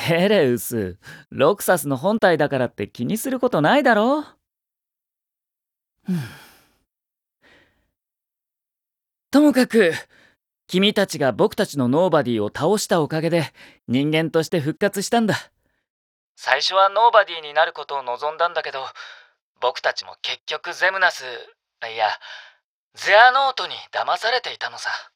ヘレウス、ロクサスの本体だからって気にすることないだろ。ふん。ともかく、君たちが僕たちのノーバディを倒したおかげで人間として復活したんだ。最初はノーバディになることを望んだんだけど、僕たちも結局ゼムナス、いや、ゼアノートに騙されていたのさ。